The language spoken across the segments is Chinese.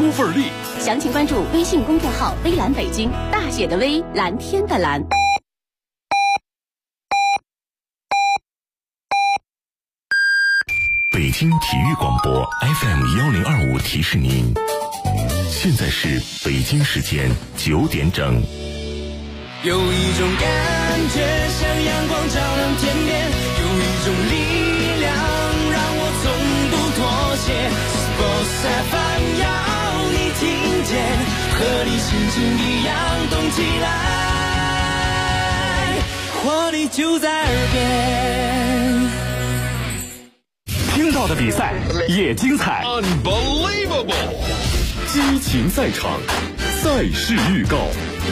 出份力。 详情关注微信公众号微蓝北京，大写的微，蓝天的蓝。 北京体育广播 FM1025提示您，现在是北京时间9点整。 有一种感觉像阳光照亮天边，有一种力量让我从不妥协。Sports FM 要你听见，和你心情一样动起来，活力就在耳边。 听到的比赛也精彩 Unbelievable， 激情赛场，赛事预告。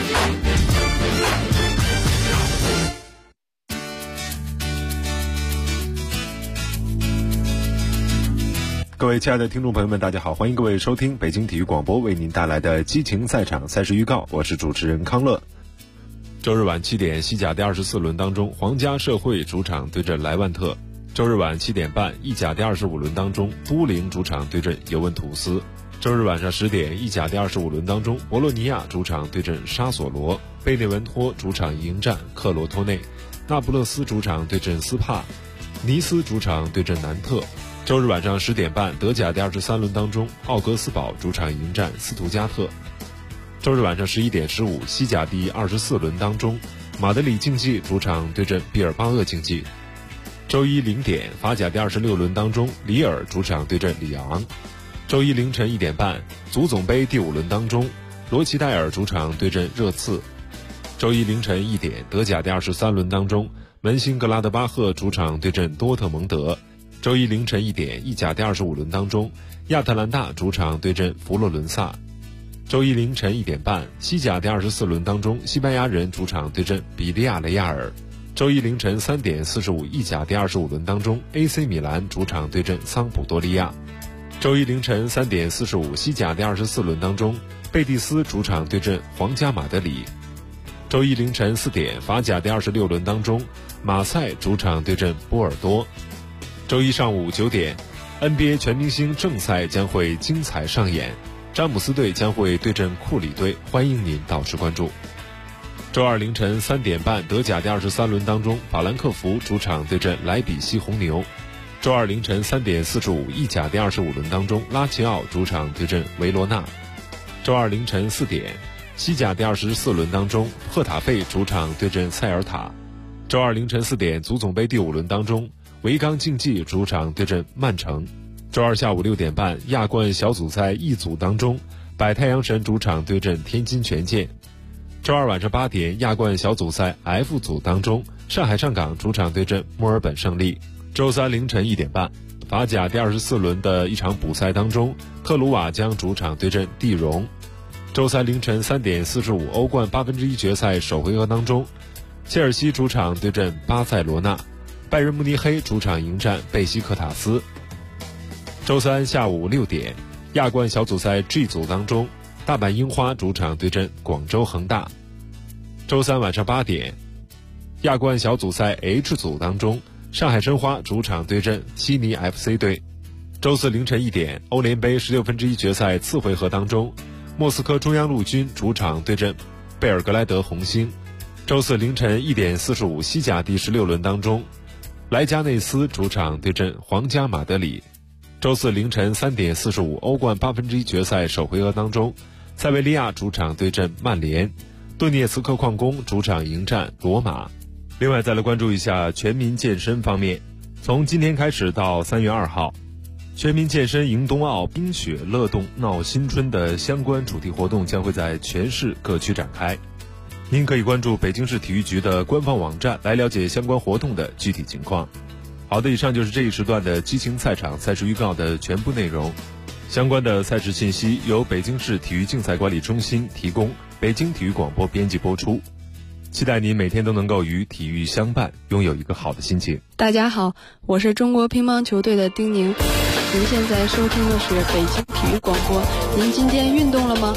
各位亲爱的听众朋友们，大家好，欢迎各位收听北京体育广播为您带来的激情赛场赛事预告，我是主持人康乐。周日晚7点，西甲第24轮当中，皇家社会主场对阵莱万特。周日晚7点半，意甲第25轮当中，都灵主场对阵尤文图斯。周日晚上10点，意甲第25轮当中，博洛尼亚主场对阵沙索罗，贝内文托主场迎战克罗托内，那不勒斯主场对阵斯帕，尼斯主场对阵南特。周日晚上10点半，德甲第23轮当中，奥格斯堡主场迎战斯图加特。周日晚上11点15，西甲第24轮当中，马德里竞技主场对阵毕尔巴鄂竞技。周一0点，法甲第26轮当中，里尔主场对阵里昂。周一凌晨1点半，足总杯第5轮当中，罗齐戴尔主场对阵热刺。周一凌晨1点，德甲第23轮当中，门兴格拉德巴赫主场对阵多特蒙德。周一凌晨1点，意甲第25轮当中，亚特兰大主场对阵佛罗伦萨。周一凌晨1点半，西甲第24轮当中，西班牙人主场对阵比利亚雷亚尔。周一凌晨3点45，意甲第25轮当中 AC 米兰主场对阵桑普多利亚。周一凌晨3点45，西甲第24轮当中，贝蒂斯主场对阵皇家马德里。周一凌晨4点，法甲第26轮当中，马赛主场对阵波尔多。周一上午9点， NBA 全明星正赛将会精彩上演，詹姆斯队将会对阵库里队，欢迎您到时关注。周二凌晨3点半，德甲第23轮当中，法兰克福主场对阵莱比锡红牛。周二凌晨3点45，意甲第25轮当中，拉齐奥主场对阵维罗纳。周二凌晨4点，西甲第24轮当中，赫塔费主场对阵塞尔塔。周二凌晨4点，足总杯第5轮当中，维冈竞技主场对阵曼城。周二下午6点半，亚冠小组赛一组当中，百太阳神主场对阵天津权健。周二晚上8点，亚冠小组赛 F 组当中，上海上港主场对阵墨尔本胜利。周三凌晨1点半，法甲第24轮的一场补赛当中，克鲁瓦将主场对阵蒂荣。周三凌晨3点45，欧冠1/8决赛首回合当中，切尔西主场对阵巴塞罗那，拜仁慕尼黑主场迎战贝西克塔斯。周三下午6点，亚冠小组赛 G 组当中，大阪樱花主场对阵广州恒大。周三晚上8点，亚冠小组赛 H 组当中，上海申花主场对阵悉尼 FC 队。周四凌晨1点，欧联杯16分之1决赛次回合当中，莫斯科中央陆军主场对阵贝尔格莱德红星。周四凌晨1点45，西甲第16轮当中，莱加内斯主场对阵皇家马德里。周四凌晨3点45，欧冠1/8决赛首回合当中，塞维利亚主场对阵曼联，顿涅茨克矿工主场迎战罗马。另外再来关注一下全民健身方面，从今天开始到3月2号，全民健身迎冬奥冰雪乐动闹新春的相关主题活动将会在全市各区展开。您可以关注北京市体育局的官方网站来了解相关活动的具体情况。好的，以上就是这一时段的激情赛场赛事预告的全部内容。相关的赛事信息由北京市体育竞赛管理中心提供，北京体育广播编辑播出。期待您每天都能够与体育相伴，拥有一个好的心情。 大家好，我是中国乒乓球队的丁宁。您现在收听的是北京体育广播。您今天运动了吗？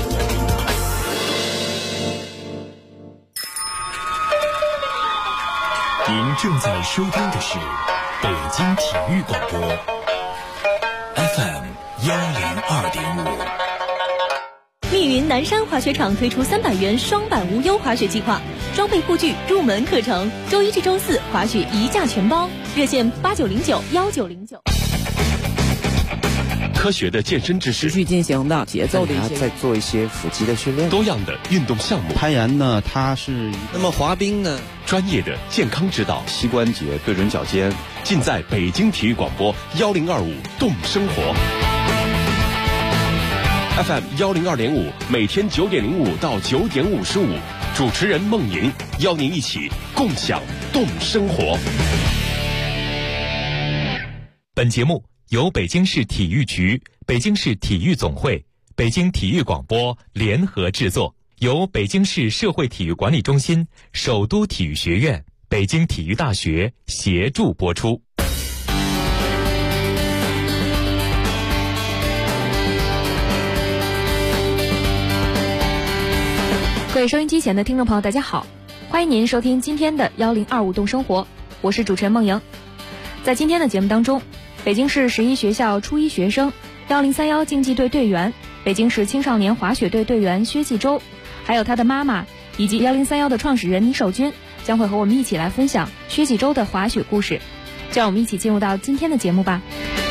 您正在收听的是北京体育广播 FM 102.5。 南山滑雪场推出300元双板无忧滑雪计划，装备护具、入门课程，周一至周四滑雪一价全包，热线89091909。 科学的健身知识， 持续进行的节奏的一些， 再做一些腹肌的训练， 多样的运动项目。 攀岩呢，它是那么滑冰呢， 专业的健康指导， 膝关节对准脚尖， 尽在北京体育广播1025动生活 FM 102.5，每天9点05到9点55，主持人孟莹邀您一起共享动生活。 本节目由北京市体育局、北京市体育总会、北京体育广播联合制作，由北京市社会体育管理中心、首都体育学院、北京体育大学协助播出。 各位收音机前的听众朋友，大家好，欢迎您收听今天的1025动生活，我是主持人孟莹。在今天的节目当中，北京市11学校初一学生、1031竞技队队员、北京市青少年滑雪队队员薛继周，还有他的妈妈以及1031的创始人倪守军，将会和我们一起来分享薛继周的滑雪故事。就让我们一起进入到今天的节目吧。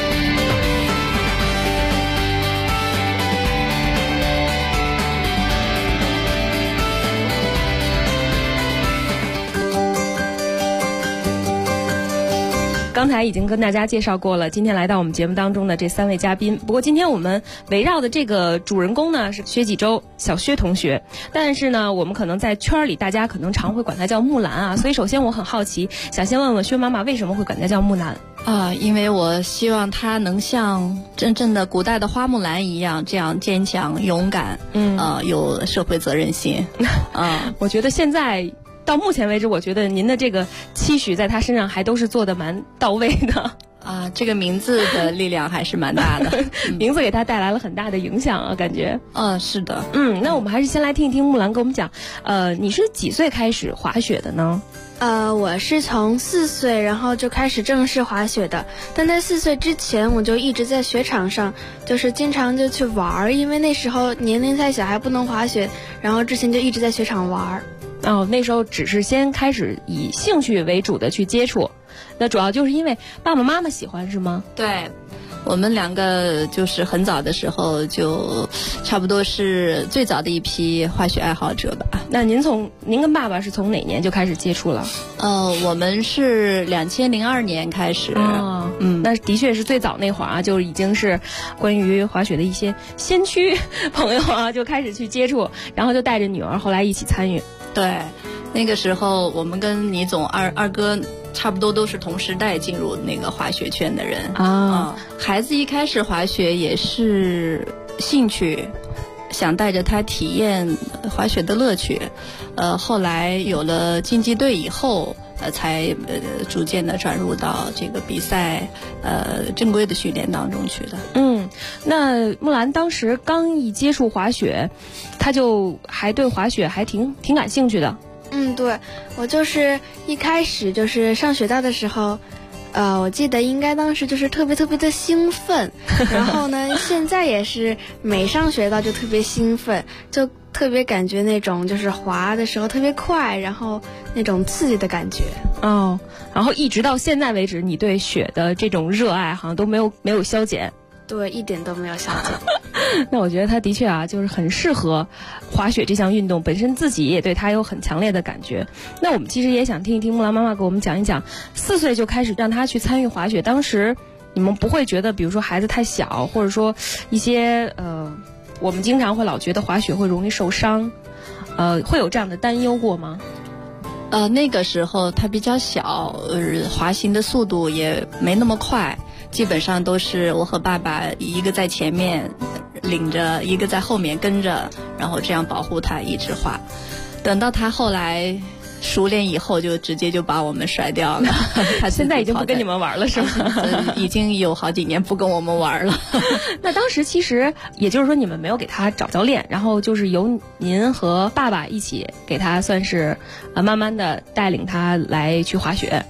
刚才已经跟大家介绍过了，今天来到我们节目当中的这3位嘉宾。不过今天我们围绕的这个主人公呢是薛继周，小薛同学。但是呢，我们可能在圈里大家可能常会管他叫木兰啊。所以首先我很好奇，想先问问薛妈妈为什么会管他叫木兰？ 因为我希望他能像真正的古代的花木兰一样，这样坚强勇敢，有社会责任心。 我觉得现在到目前为止，我觉得您的这个期许在他身上还都是做的蛮到位的啊。这个名字的力量还是蛮大的， 名字给他带来了很大的影响啊，感觉。 是的。 那我们还是先来听一听木兰给我们讲，你是几岁开始滑雪的呢？ 我是从4岁，然后就开始正式滑雪的。但在4岁之前，我就一直在雪场上，就是经常就去玩，因为那时候年龄太小还不能滑雪，然后之前就一直在雪场玩。 那时候只是先开始以兴趣为主的去接触，那主要就是因为爸爸妈妈喜欢是吗？ 对，我们2个就是很早的时候就差不多是最早的一批滑雪爱好者吧。 那您跟爸爸是从哪年就开始接触了？ 我们是2002年开始。 那的确是最早那会儿啊，就已经是关于滑雪的一些先驱朋友啊，就开始去接触，然后就带着女儿后来一起参与。 对，那个时候我们跟倪总二哥差不多都是同时代进入那个滑雪圈的人啊。孩子一开始滑雪也是兴趣，想带着他体验滑雪的乐趣。后来有了竞技队以后，才逐渐的转入到这个比赛正规的训练当中去的。 那木兰当时刚一接触滑雪，他就还对滑雪还挺感兴趣的。 对，我就是一开始就是上雪道的时候，我记得应该当时就是特别的兴奋，然后呢，现在也是每上雪道就特别兴奋，就特别感觉那种就是滑的时候特别快，然后那种刺激的感觉。 然后一直到现在为止，你对雪的这种热爱好像都没有消减。 对，一点都没有消减。 那我觉得他的确啊，就是很适合滑雪这项运动，本身自己也对他有很强烈的感觉。那我们其实也想听一听木兰妈妈给我们讲一讲，4岁就开始让他去参与滑雪，当时你们不会觉得比如说孩子太小，或者说一些我们经常会老觉得滑雪会容易受伤，会有这样的担忧过吗？ 那个时候他比较小，滑行的速度也没那么快，基本上都是我和爸爸一个在前面领着，一个在后面跟着，然后这样保护他一直滑。等到他后来熟练以后，就直接就把我们甩掉了。他现在已经不跟你们玩了是吗？ 已经有好几年不跟我们玩了。 那当时其实也就是说你们没有给他找教练，然后就是由您和爸爸一起给他算是慢慢的带领他来去滑雪。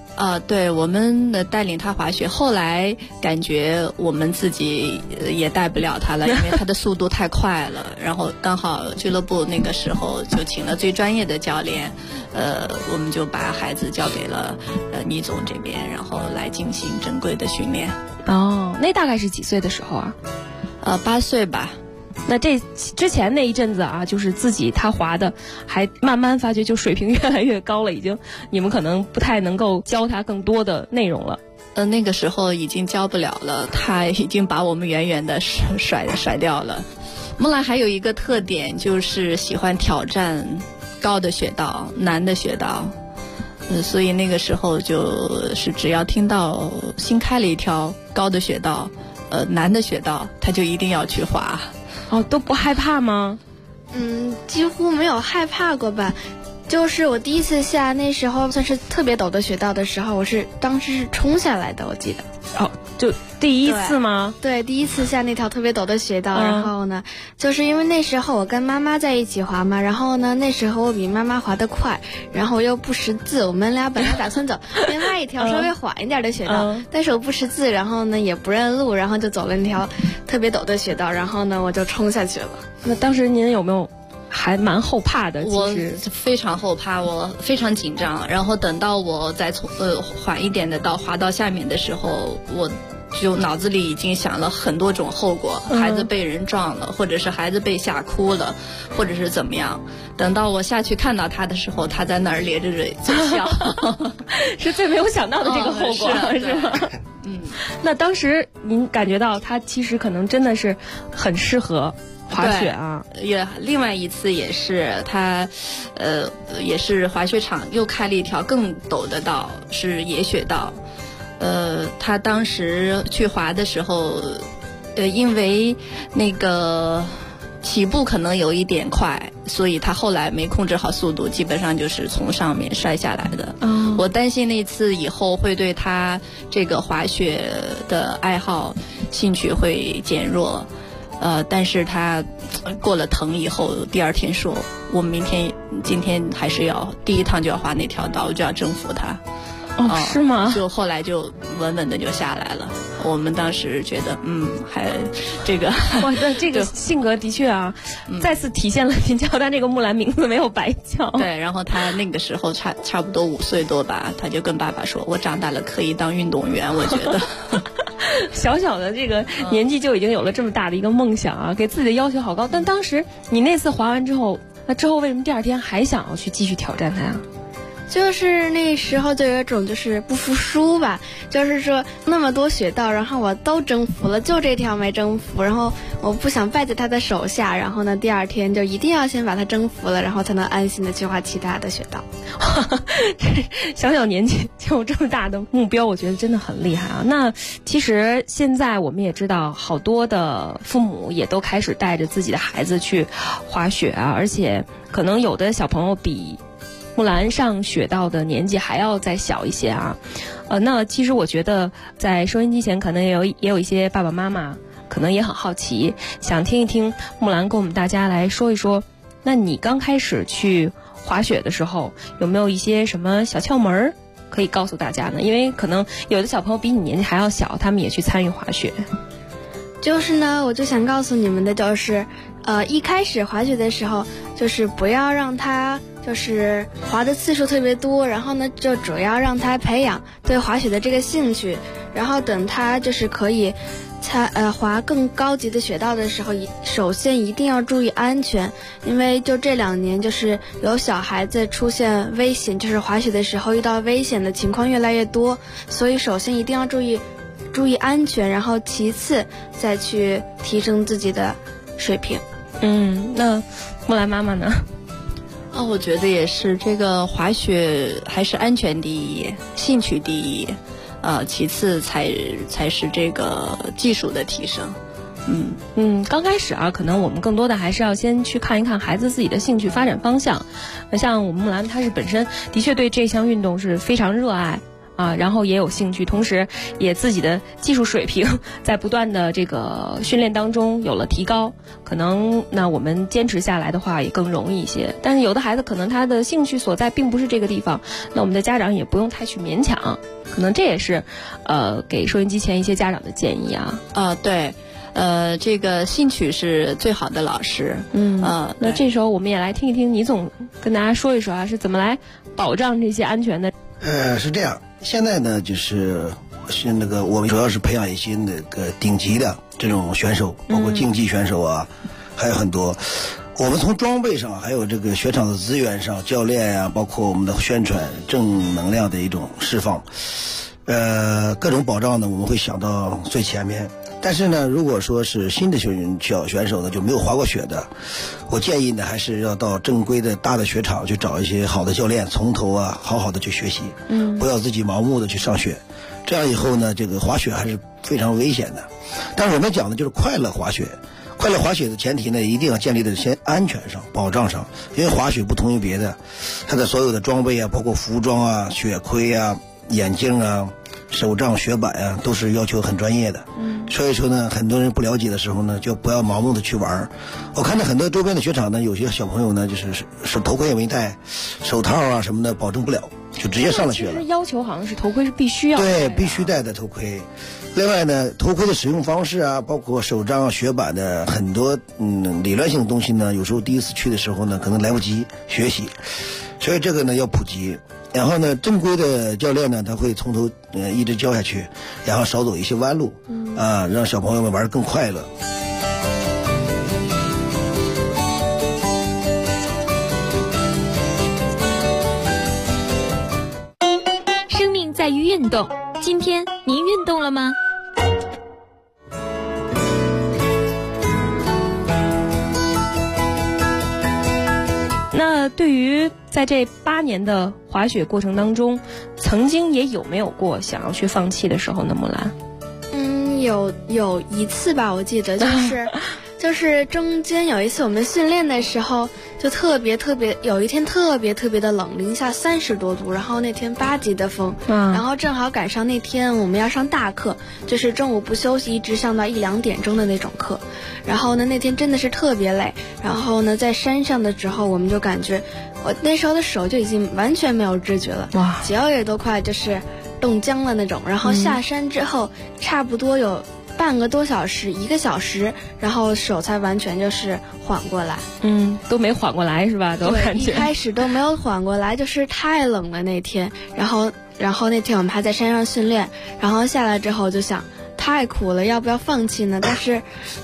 对，我们带领他滑雪，后来感觉我们自己也带不了他了，因为他的速度太快了。然后刚好俱乐部那个时候就请了最专业的教练，我们就把孩子交给了倪总这边，然后来进行正规的训练。 哦，那大概是几岁的时候啊 ？8岁吧。 那这之前那一阵子啊，就是自己他滑的，还慢慢发觉就水平越来越高了，已经你们可能不太能够教他更多的内容了。 那个时候已经教不了了，他已经把我们远远的甩掉了。木兰还有一个特点，就是喜欢挑战高的雪道、难的雪道。所以那个时候就是只要听到新开了一条高的雪道，难的雪道，他就一定要去滑。 哦，都不害怕吗？ 几乎没有害怕过吧。就是我第一次下那时候算是特别陡的雪道的时候，当时是冲下来的，我记得。 哦，就第一次吗？ 对，第一次下那条特别陡的雪道，然后呢，就是因为那时候我跟妈妈在一起滑嘛，然后呢，那时候我比妈妈滑得快，然后我又不识字，我们俩本来打算走另外一条稍微缓一点的雪道，但是我不识字，然后呢也不认路，然后就走了那条特别陡的雪道，然后呢我就冲下去了。 那当时您有没有还蛮后怕的？ 我非常后怕，我非常紧张。然后等到我再从缓一点的道滑到下面的时候，我就脑子里已经想了很多种后果，孩子被人撞了，或者是孩子被吓哭了，或者是怎么样。等到我下去看到他的时候，他在那儿咧着嘴笑， 是最没有想到的这个后果，是吗？那当时您感觉到他其实可能真的是很适合滑雪啊。 也另外一次也是他，也是滑雪场又开了一条更陡的道，是野雪道。他当时去滑的时候，因为那个起步可能有一点快，所以他后来没控制好速度，基本上就是从上面摔下来的。我担心那次以后会对他这个滑雪的爱好兴趣会减弱。但是他过了疼以后，第二天说我们今天还是要第一趟就要滑那条道，我就要征服他。 是吗？ 就后来就稳稳的就下来了。我们当时觉得，还这个， 哇，那这个性格的确啊，再次体现了您叫他这个木兰名字没有白叫。 对，然后他那个时候差不多5岁多吧，他就跟爸爸说：“我长大了可以当运动员。”我觉得， 小小的这个年纪就已经有了这么大的一个梦想啊，给自己的要求好高。但当时你那次滑完之后，那之后为什么第二天还想要去继续挑战他呀？ 就是那时候就有一种就是不服输吧，就是说那么多雪道，然后我都征服了，就这条没征服，然后我不想败在他的手下，然后呢第二天就一定要先把他征服了，然后才能安心的去滑其他的雪道。 小小年纪就有这么大的目标，我觉得真的很厉害啊。那其实现在我们也知道，好多的父母也都开始带着自己的孩子去滑雪啊，而且可能有的小朋友比木兰上雪道的年纪还要再小一些啊。那其实我觉得在收音机前可能也有一些爸爸妈妈可能也很好奇，想听一听木兰跟我们大家来说一说，那你刚开始去滑雪的时候有没有一些什么小窍门可以告诉大家呢？因为可能有的小朋友比你年纪还要小，他们也去参与滑雪。 就是呢，我就想告诉你们的就是，一开始滑雪的时候，就是不要让他就是滑的次数特别多，然后呢，就主要让他培养对滑雪的这个兴趣，然后等他就是可以滑更高级的雪道的时候，首先一定要注意安全，因为就这2年就是有小孩子出现危险，就是滑雪的时候遇到危险的情况越来越多，所以首先一定要注意安全，然后其次再去提升自己的水平。 那木兰妈妈呢？ 我觉得也是，这个滑雪还是安全第一，兴趣第一，其次才是这个技术的提升。 刚开始啊，可能我们更多的还是要先去看一看孩子自己的兴趣发展方向。像我们木兰，她是本身的确对这项运动是非常热爱。 啊，然后也有兴趣，同时也自己的技术水平在不断的这个训练当中有了提高，可能那我们坚持下来的话也更容易一些。但是有的孩子可能他的兴趣所在并不是这个地方，那我们的家长也不用太去勉强，可能这也是给收音机前一些家长的建议啊。 对。这个兴趣是最好的老师。 那这时候我们也来听一听倪总跟大家说一说啊，是怎么来保障这些安全的。 是这样，现在呢是那个我们主要是培养一些那个顶级的这种选手，包括竞技选手啊，还有很多。我们从装备上，还有这个雪场的资源上，教练啊，包括我们的宣传，正能量的一种释放，各种保障呢，我们会想到最前面。但是呢，如果说是新的选手呢，就没有滑过雪的，我建议呢，还是要到正规的大的雪场去找一些好的教练，从头啊好好的去学习，不要自己盲目的去上雪。这样以后呢，这个滑雪还是非常危险的。但是我们讲的就是快乐滑雪。快乐滑雪的前提呢，一定要建立在先安全上、保障上。因为滑雪不同于别的，它的所有的装备啊，包括服装啊、雪盔啊、眼镜啊、手杖、雪板啊，都是要求很专业的。所以说呢，很多人不了解的时候呢，就不要盲目的去玩。我看到很多周边的雪场呢，有些小朋友呢，就是头盔也没戴，手套啊什么的保证不了，就直接上了雪了。 其实要求好像是头盔是必须要戴的。 对，必须戴的头盔。另外呢，头盔的使用方式啊，包括手杖、雪板的很多理论性的东西呢，有时候第一次去的时候呢，可能来不及学习，所以这个呢要普及。然后呢，正规的教练呢，他会从头一直教下去，然后少走一些弯路，让小朋友们玩得更快乐。 生命在于运动，今天您运动了吗？ 那对于在这8年的滑雪过程当中，曾经也有没有过想要去放弃的时候呢？木兰？ 有一次吧，我记得就是中间有一次我们训练的时候，就有一天特别的冷，零下30多度，然后那天8级的风，然后正好赶上那天我们要上大课，就是中午不休息，一直上到1、2点钟的那种课。然后呢，那天真的是特别累。然后呢，在山上的时候，我们就感觉我那时候的手就已经完全没有知觉了，脚也都快就是冻僵了那种。然后下山之后，差不多有半个多小时、1个小时，然后手才完全就是缓过来。 都没缓过来是吧？都感觉一开始都没有缓过来，就是太冷了那天。然后那天我们还在山上训练，然后下来之后就想太苦了，要不要放弃呢？但是，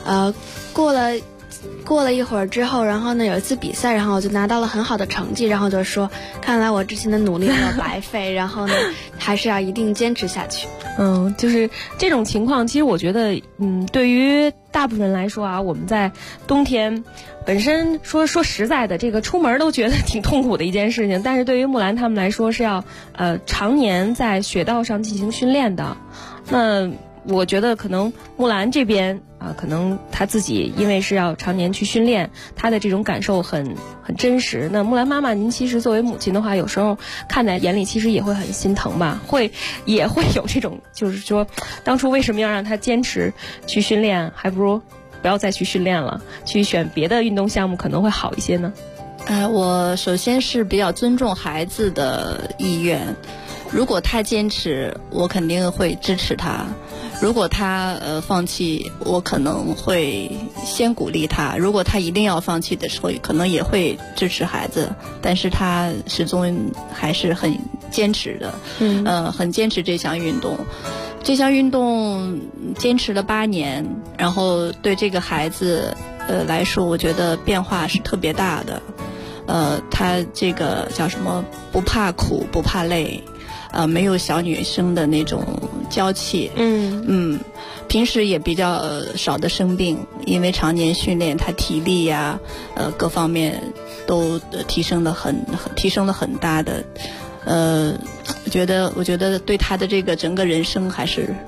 过了一会儿之后，然后呢有一次比赛，然后我就拿到了很好的成绩，然后就说看来我之前的努力没有白费，然后呢还是要一定坚持下去。 就是这种情况，其实我觉得对于大部分人来说啊，我们在冬天本身说实在的，这个出门都觉得挺痛苦的一件事情，但是对于木兰他们来说是要常年在雪道上进行训练的。那我觉得可能木兰这边可能她自己因为是要常年去训练，她的这种感受很真实。那木兰妈妈，您其实作为母亲的话，有时候看在眼里，其实也会很心疼吧，也会有这种，就是说，当初为什么要让她坚持去训练，还不如不要再去训练了，去选别的运动项目可能会好一些呢？ 我首先是比较尊重孩子的意愿，如果他坚持，我肯定会支持他。如果他放弃，我可能会先鼓励他。如果他一定要放弃的时候，可能也会支持孩子。但是他始终还是很坚持的，很坚持这项运动。这项运动坚持了8年，然后对这个孩子来说，我觉得变化是特别大的。他这个叫什么？不怕苦，不怕累。没有小女生的那种娇气，平时也比较少的生病，因为常年训练，她体力呀，各方面都提升了很大的，我觉得对她的这个整个人生还是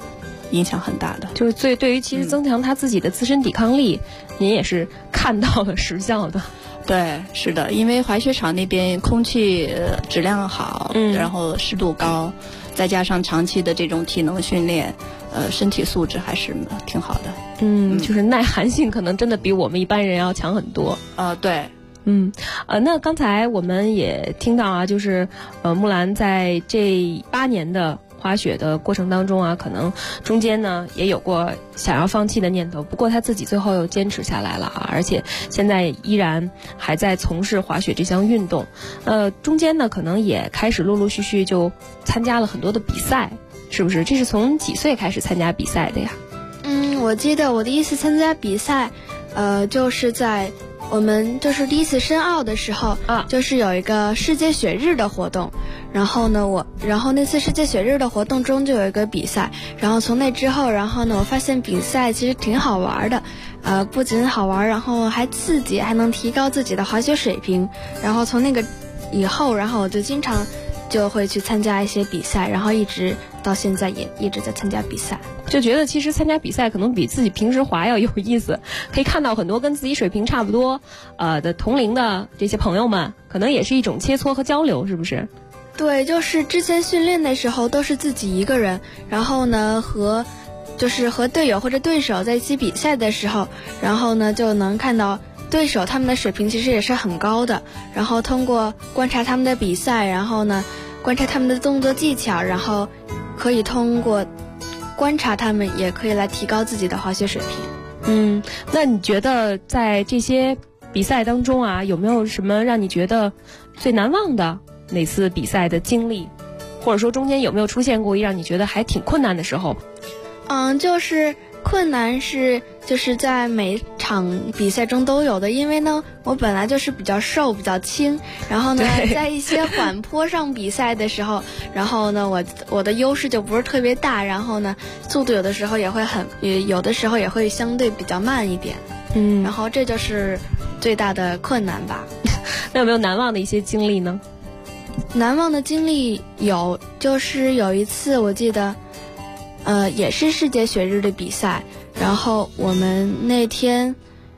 影响很大的。 就是对于其实增强他自己的自身抵抗力，您也是看到了实效的。 对，是的，因为滑雪场那边空气质量好，然后湿度高，再加上长期的这种体能训练，身体素质还是挺好的。 就是耐寒性可能真的比我们一般人要强很多。 对。 那刚才我们也听到啊，就是木兰在这8年的滑雪的过程当中啊，可能中间呢也有过想要放弃的念头，不过他自己最后又坚持下来了啊，而且现在依然还在从事滑雪这项运动。中间呢可能也开始陆陆续续就参加了很多的比赛，是不是？这是从几岁开始参加比赛的呀？ 我记得我第一次参加比赛，就是在我们就是第一次申奥的时候就是有一个世界雪日的活动，然后那次世界雪日的活动中就有一个比赛，然后从那之后，然后呢我发现比赛其实挺好玩的，不仅好玩，然后还刺激，还能提高自己的滑雪水平。然后从那个以后，然后我就经常就会去参加一些比赛，然后一直到现在也一直在参加比赛。 就觉得其实参加比赛可能比自己平时滑要有意思，可以看到很多跟自己水平差不多的同龄的这些朋友们，可能也是一种切磋和交流，是不是？ 对，就是之前训练的时候都是自己一个人，然后呢和队友或者对手在一起比赛的时候，然后呢就能看到对手他们的水平其实也是很高的，然后通过观察他们的比赛，然后呢观察他们的动作技巧，然后可以通过观察他们也可以来提高自己的滑雪水平。那你觉得在这些比赛当中啊，有没有什么让你觉得最难忘的哪次比赛的经历，或者说中间有没有出现过让你觉得还挺困难的时候？ 就是困难就是在每场比赛中都有的，因为呢我本来就是比较瘦比较轻，然后呢在一些缓坡上比赛的时候，然后呢我的优势就不是特别大，然后呢速度有的时候也会相对比较慢一点。然后这就是最大的困难吧。 那有没有难忘的一些经历呢？ 难忘的经历有，就是有一次我记得也是世界雪日的比赛，然后我们那天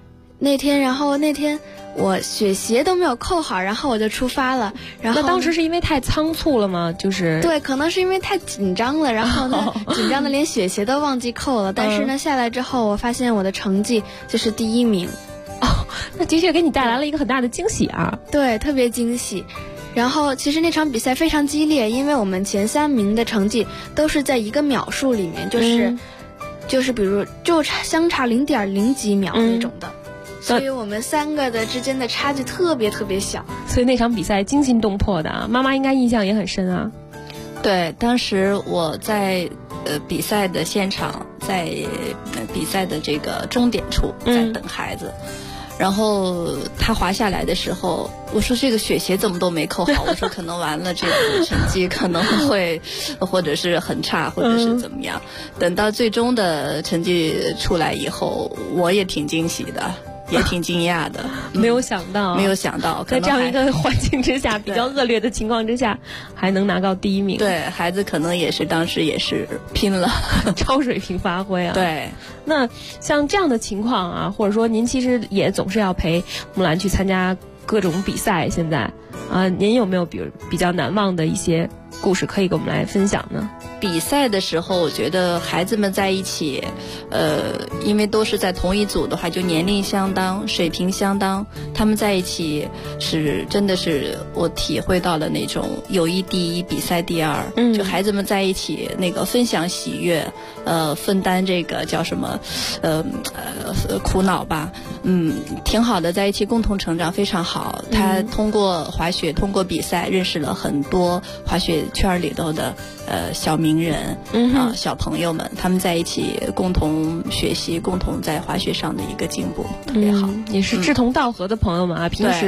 我雪鞋都没有扣好，然后我就出发了。然后那当时是因为太仓促了吗？就是对，可能是因为太紧张了，然后呢紧张的连雪鞋都忘记扣了。但是呢下来之后，我发现我的成绩就是第1名。 那的确给你带来了一个很大的惊喜啊。 对，特别惊喜。然后其实那场比赛非常激烈，因为我们前3名的成绩都是在1个秒数里面，就是比如就相差0.0几秒那种的。所以我们3个的之间的差距特别特别小， 所以那场比赛惊心动魄的啊，妈妈应该印象也很深啊。 对，当时我在比赛的现场，在比赛的这个终点处在等孩子，然后他滑下来的时候，我说这个雪鞋怎么都没扣好，我说可能完了，这个成绩可能会或者是很差，或者是怎么样。等到最终的成绩出来以后，我也挺惊喜的。也挺惊讶的， 没有想到，在这样一个环境之下，比较恶劣的情况之下，还能拿到第1名。 对，孩子可能也是当时也是拼了， 超水平发挥啊。 对， 那像这样的情况啊，或者说您其实也总是要陪木兰去参加各种比赛，现在您有没有比较难忘的一些故事可以跟我们来分享呢？ 比赛的时候，我觉得孩子们在一起，因为都是在同一组的话，就年龄相当，水平相当，他们在一起是真的是我体会到了那种友谊第1，比赛第2。就孩子们在一起那个分享喜悦，分担这个叫什么，苦恼吧，挺好的，在一起共同成长非常好。他通过滑雪，通过比赛，认识了很多滑雪圈里头的小名人小朋友们，他们在一起共同学习，共同在滑雪上的一个进步，特别好。 也是志同道合的朋友们啊，平时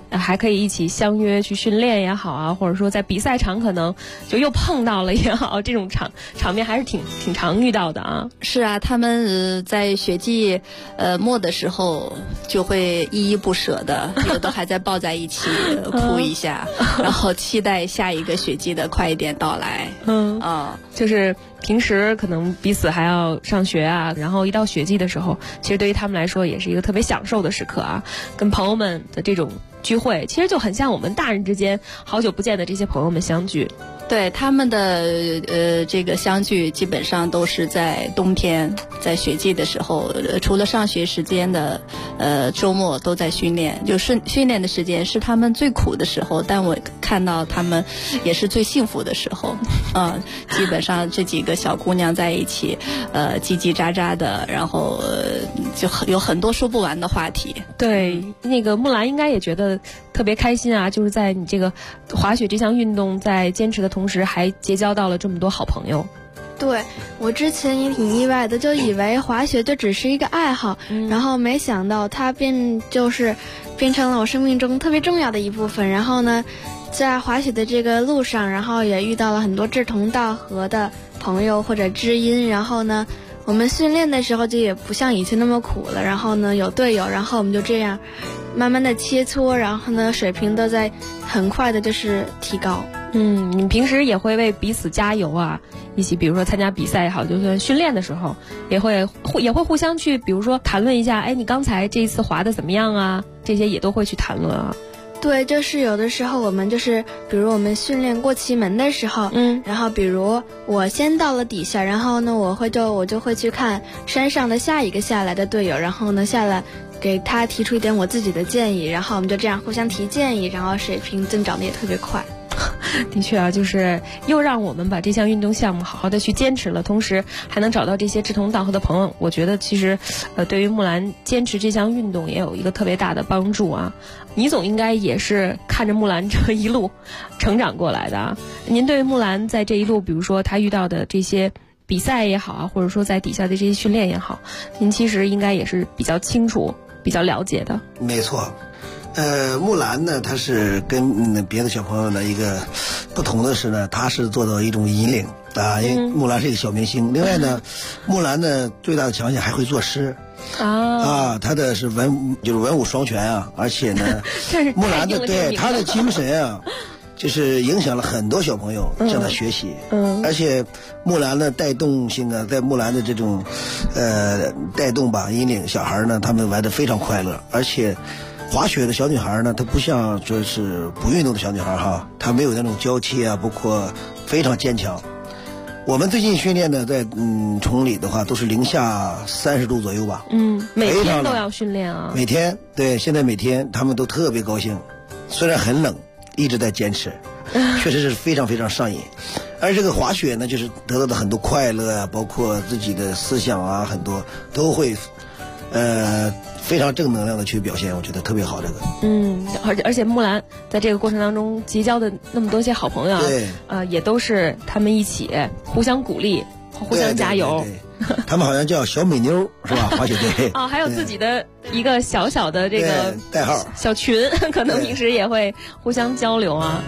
还可以一起相约去训练也好啊，或者说在比赛场可能就又碰到了也好，这种场面还是挺常遇到的啊。 是啊，他们在雪季末的时候就会依依不舍的，有的还在抱在一起哭一下，然后期待下一个雪季的快一点到来。 就是平时可能彼此还要上学啊，然后一到雪季的时候，其实对于他们来说也是一个特别享受的时刻啊，跟朋友们的这种聚会其实就很像我们大人之间好久不见的这些朋友们相聚。 对，他们的这个相聚基本上都是在冬天，在雪季的时候，除了上学时间的周末都在训练，就是训练的时间是他们最苦的时候，但我看到他们也是最幸福的时候。基本上这几个小姑娘在一起，叽叽喳喳的，然后就有很多说不完的话题。 对，那个木兰应该也觉得特别开心啊，就是在你这个滑雪这项运动在坚持的同时，还结交到了这么多好朋友。 对，我之前也挺意外的，就以为滑雪就只是一个爱好，然后没想到它变成了我生命中特别重要的一部分。然后呢，在滑雪的这个路上，然后也遇到了很多志同道合的朋友或者知音。然后呢，我们训练的时候就也不像以前那么苦了，然后呢有队友，然后我们就这样慢慢的切磋，然后呢水平都在很快的就是提高。 你们平时也会为彼此加油啊，一起比如说参加比赛也好，就算训练的时候也会互相去比如说谈论一下，哎，你刚才这一次滑的怎么样啊，这些也都会去谈论啊。 对，就是有的时候我们就是比如我们训练过旗门的时候，然后比如我先到了底下，然后呢我就会去看山上的下一个下来的队友，然后呢下来给他提出一点我自己的建议，然后我们就这样互相提建议，然后水平增长的也特别快。 的确啊，就是又让我们把这项运动项目好好的去坚持了，同时还能找到这些志同道合的朋友。我觉得其实对于木兰坚持这项运动也有一个特别大的帮助啊。倪总应该也是看着木兰这一路成长过来的啊。您对木兰在这一路，比如说她遇到的这些比赛也好啊，或者说在底下的这些训练也好，您其实应该也是比较清楚比较了解的。 没错。木兰呢，她是跟别的小朋友的一个不同的是呢，她是做到一种引领啊，因为木兰是一个小明星。另外呢，木兰呢最大的强项还会作诗她的是文武双全啊，而且呢，木兰的对她的精神啊，就是影响了很多小朋友向她学习。而且木兰的带动性啊，在木兰的这种带动吧，引领小孩呢，他们玩得非常快乐，而且。滑雪的小女孩呢，她不像说是不运动的小女孩哈，她没有那种娇气啊，包括非常坚强。我们最近训练呢，在崇礼的话都是零下30度左右吧。 每天都要训练啊。 每天对，现在每天他们都特别高兴，虽然很冷，一直在坚持，确实是非常非常上瘾。而这个滑雪呢，就是得到的很多快乐啊，包括自己的思想啊，很多都会非常正能量的去表现，我觉得特别好。这个而且木兰在这个过程当中结交的那么多些好朋友也都是他们一起互相鼓励，互相加油。 对他们好像叫小美妞是吧？滑雪队还有自己的一个小小的这个代号小群，可能平时也会互相交流啊。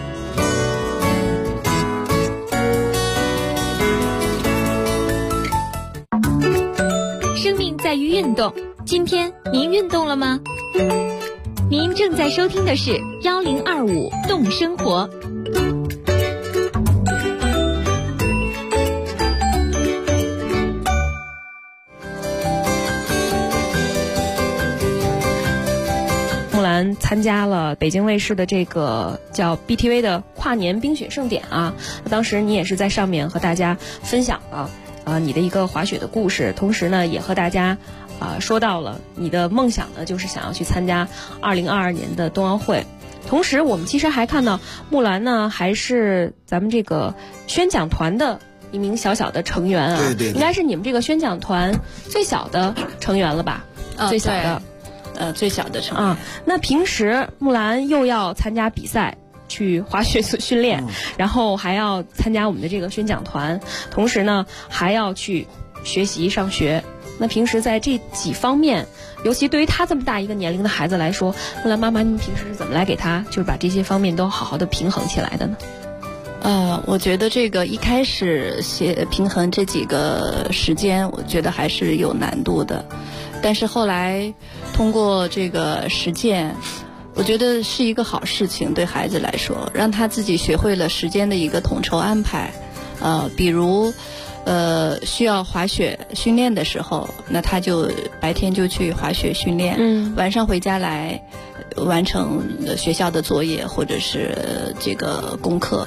生命在于运动，今天您运动了吗？您正在收听的是1025动生活。 木兰参加了北京卫视的这个叫 BTV 的跨年冰雪盛典啊，当时你也是在上面和大家分享了你的一个滑雪的故事，同时呢也和大家说到了你的梦想呢，就是想要去参加2022年的冬奥会。同时我们其实还看到木兰呢还是咱们这个宣讲团的一名小小的成员啊。 对， 应该是你们这个宣讲团最小的成员了吧？最小的最小的成员那平时木兰又要参加比赛去滑雪训练，然后还要参加我们的这个宣讲团，同时呢还要去学习上学。 那平时在这几方面，尤其对于他这么大一个年龄的孩子来说，木兰妈妈，你平时是怎么来给他就是把这些方面都好好的平衡起来的呢？ 我觉得这个一开始平衡这几个时间，我觉得还是有难度的，但是后来通过这个实践，我觉得是一个好事情，对孩子来说，让他自己学会了时间的一个统筹安排。比如需要滑雪训练的时候，那他就白天就去滑雪训练，晚上回家来完成学校的作业或者是这个功课。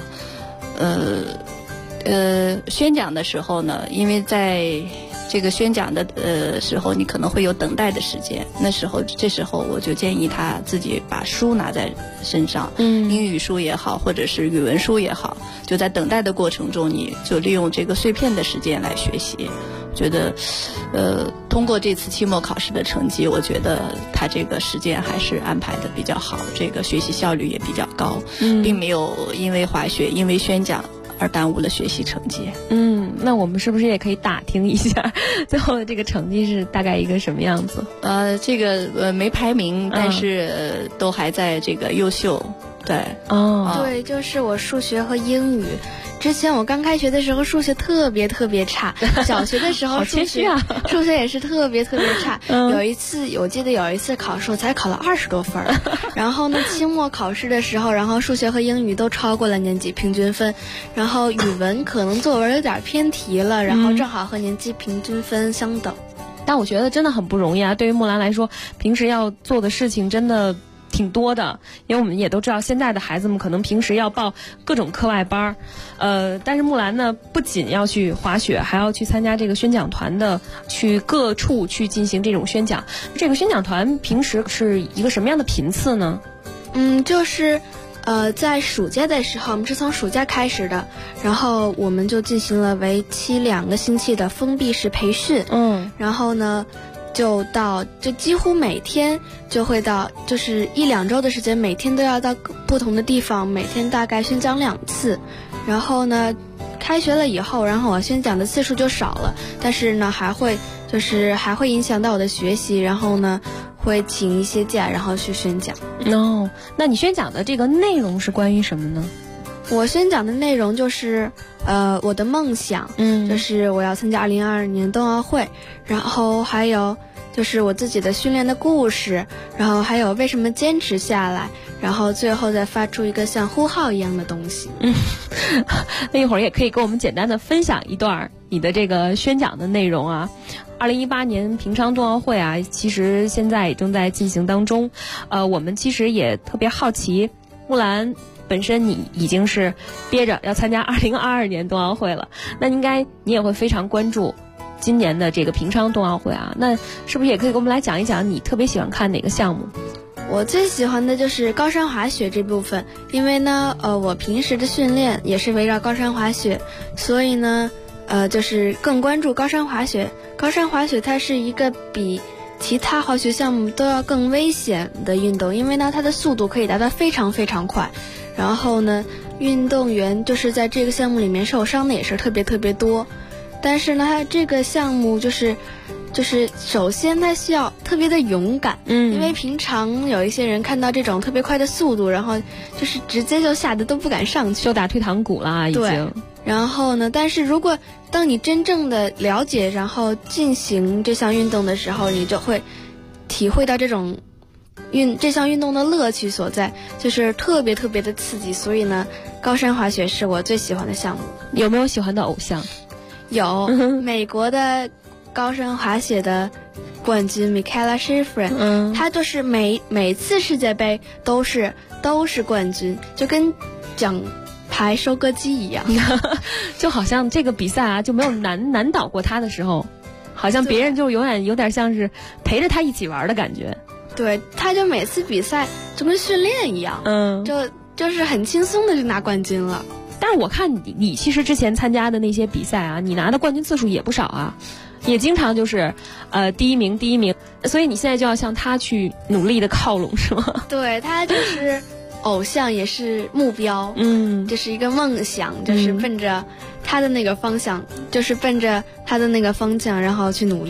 宣讲的时候呢，因为在这个宣讲的时候，你可能会有等待的时间，这时候我就建议他自己把书拿在身上，英语书也好，或者是语文书也好，就在等待的过程中，你就利用这个碎片的时间来学习。觉得通过这次期末考试的成绩，我觉得他这个时间还是安排的比较好，这个学习效率也比较高，并没有因为滑雪因为宣讲而耽误了学习成绩。 那我们是不是也可以打听一下最后的这个成绩是大概一个什么样子？ 这个没排名，但是都还在这个优秀。对， 对，就是我数学和英语。之前我刚开学的时候数学特别特别差，小学的时候数学也是特别特别差。我记得有一次考试我才考了20多分，然后呢期末考试的时候，然后数学和英语都超过了年级平均分，然后语文可能作文有点偏题了，然后正好和年级平均分相等。 但我觉得真的很不容易啊，对于木兰来说，平时要做的事情真的挺多的，因为我们也都知道现在的孩子们可能平时要报各种课外班，但是木兰呢不仅要去滑雪，还要去参加这个宣讲团的，去各处去进行这种宣讲。这个宣讲团平时是一个什么样的频次呢？ 就是在暑假的时候，我们是从暑假开始的，然后我们就进行了为期2个星期的封闭式培训。然后呢就几乎每天就会到，就是1-2周的时间，每天都要到不同的地方，每天大概宣讲2次。然后呢开学了以后，然后我宣讲的次数就少了，但是呢还会影响到我的学习，然后呢会请一些假，然后去宣讲。 那你宣讲的这个内容是关于什么呢？ 我宣讲的内容就是我的梦想，就是我要参加2022年冬奥会，然后还有就是我自己的训练的故事，然后还有为什么坚持下来，然后最后再发出一个像呼号一样的东西。 那一会儿也可以跟我们简单的分享一段你的这个宣讲的内容啊。2018年平昌冬奥会啊，其实现在也正在进行当中。我们其实也特别好奇，木兰本身你已经是憋着要参加2022年冬奥会了，那应该你也会非常关注今年的这个平昌冬奥会啊，那是不是也可以给我们来讲一讲你特别喜欢看哪个项目？ 我最喜欢的就是高山滑雪这部分，因为呢我平时的训练也是围绕高山滑雪，所以呢就是更关注高山滑雪。高山滑雪它是一个比其他滑雪项目都要更危险的运动，因为呢它的速度可以达到非常非常快，然后呢运动员就是在这个项目里面受伤的也是特别特别多。但是呢它这个项目就是首先它需要特别的勇敢，因为平常有一些人看到这种特别快的速度，然后就是直接就吓得都不敢上去， 就打退堂鼓啦已经。 对，然后呢但是如果当你真正的了解然后进行这项运动的时候，你就会体会到这项运动的乐趣所在，就是特别特别的刺激。所以呢高山滑雪是我最喜欢的项目。 有没有喜欢的偶像？ 有美国的高山滑雪的冠军 Mikaela Shiffrin，他就是每次世界杯都是冠军，就跟奖牌收割机一样。 就好像这个比赛啊就没有难倒过他的时候，好像别人就永远有点像是陪着他一起玩的感觉。 对，他就每次比赛就跟训练一样，就是很轻松的就拿冠军了。 但是我看你其实之前参加的那些比赛啊，你拿的冠军次数也不少啊，也经常就是第一名，所以你现在就要向他去努力的靠拢，是吗？ 对，他就是偶像也是目标，这是一个梦想，就是奔着他的那个方向，然后去努力。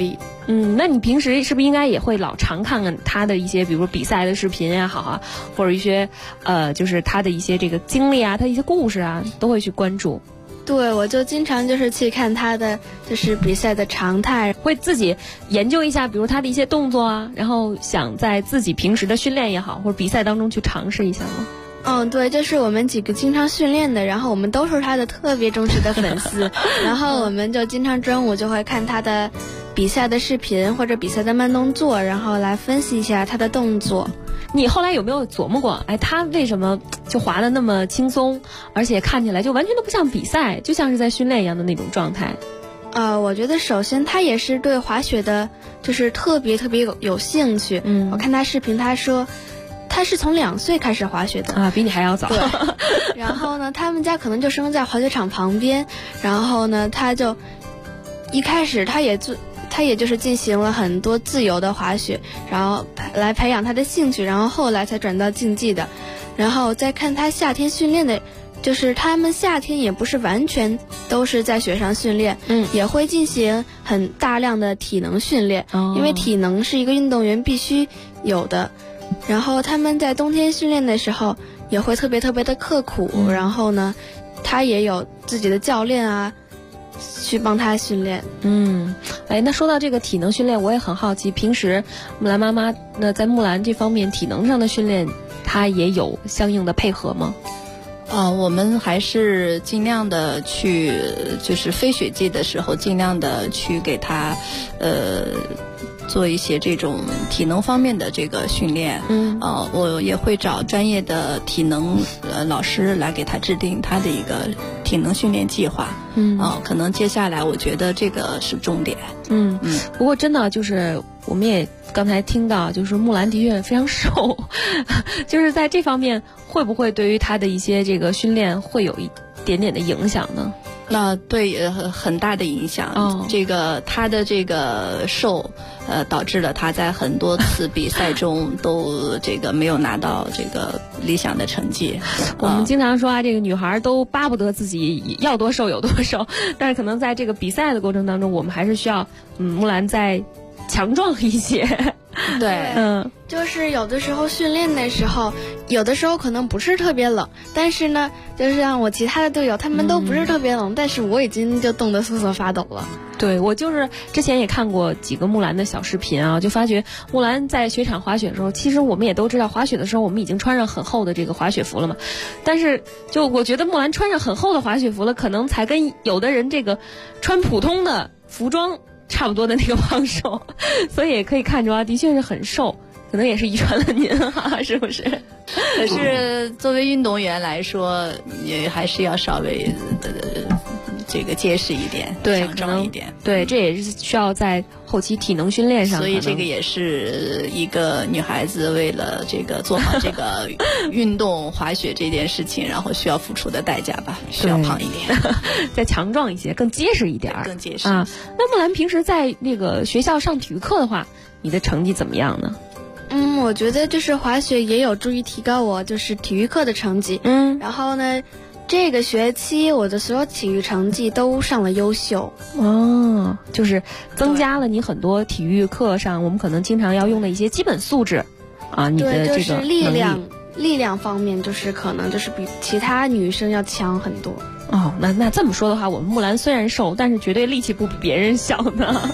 那你平时是不是应该也会老常看看他的一些，比如比赛的视频也好啊，或者一些就是他的一些这个经历啊，他的一些故事啊，都会去关注？ 对，我就经常就是去看他的就是比赛的常态， 会自己研究一下，比如他的一些动作啊，然后想在自己平时的训练也好，或者比赛当中去尝试一下吗？ 对，就是我们几个经常训练的，然后我们都是他的特别忠实的粉丝，然后我们就经常中午就会看他的比赛的视频或者比赛的慢动作，然后来分析一下他的动作。 你后来有没有琢磨过，他为什么就滑得那么轻松，而且看起来就完全都不像比赛，就像是在训练一样的那种状态？ 我觉得首先他也是对滑雪的就是特别有兴趣。我看他视频，他说他是从2岁开始滑雪的比你还要早。 对。然后呢，他们家可能就生在滑雪场旁边，然后呢，他就一开始他也就是进行了很多自由的滑雪，然后来培养他的兴趣，然后后来才转到竞技的。然后再看他夏天训练的，就是他们夏天也不是完全都是在雪上训练，也会进行很大量的体能训练，因为体能是一个运动员必须有的。然后他们在冬天训练的时候也会特别的刻苦，然后呢，他也有自己的教练啊，去帮他训练。 那说到这个体能训练，我也很好奇，平时木兰妈妈那在木兰这方面体能上的训练，她也有相应的配合吗？ 我们还是尽量的去，就是非雪季的时候，尽量的去给她，做一些这种体能方面的这个训练。我也会找专业的体能老师来给他制定他的一个体能训练计划。可能接下来我觉得这个是重点。 不过真的就是我们也刚才听到，就是木兰的确非常瘦，就是在这方面会不会对于他的一些这个训练会有一点点的影响呢？ 那对，很大的影响。这个他的这个瘦，导致了他在很多次比赛中都这个没有拿到这个理想的成绩。 我们经常说这个女孩都巴不得自己要多瘦有多瘦，但是可能在这个比赛的过程当中，我们还是需要木兰再强壮一些。 对，就是有的时候训练的时候，有的时候可能不是特别冷，但是呢，就是像我其他的队友，他们都不是特别冷，但是我已经就冻得瑟瑟发抖了。 对，我就是之前也看过几个木兰的小视频啊，就发觉木兰在雪场滑雪的时候，其实我们也都知道，滑雪的时候我们已经穿上很厚的这个滑雪服了嘛，但是就我觉得木兰穿上很厚的滑雪服了，可能才跟有的人这个穿普通的服装差不多的那个胖瘦，所以也可以看出的确是很瘦，可能也是遗传了您是不是？ 可是作为运动员来说，也还是要稍微这个结实一点，强壮一点。 对，这也是需要在后期体能训练上。 所以这个也是一个女孩子为了这个做好这个运动滑雪这件事情，然后需要付出的代价吧，需要胖一点， 再强壮一些，更结实一点， 更结实啊。那木兰平时在那个学校上体育课的话，你的成绩怎么样呢？ 我觉得就是滑雪也有助于提高我就是体育课的成绩。然后呢，这个学期我的所有体育成绩都上了优秀。 就是增加了你很多体育课上我们可能经常要用的一些基本素质啊，你的这个就是力量方面，就是可能就是比其他女生要强很多。 那这么说的话，我们木兰虽然瘦，但是绝对力气不比别人小呢。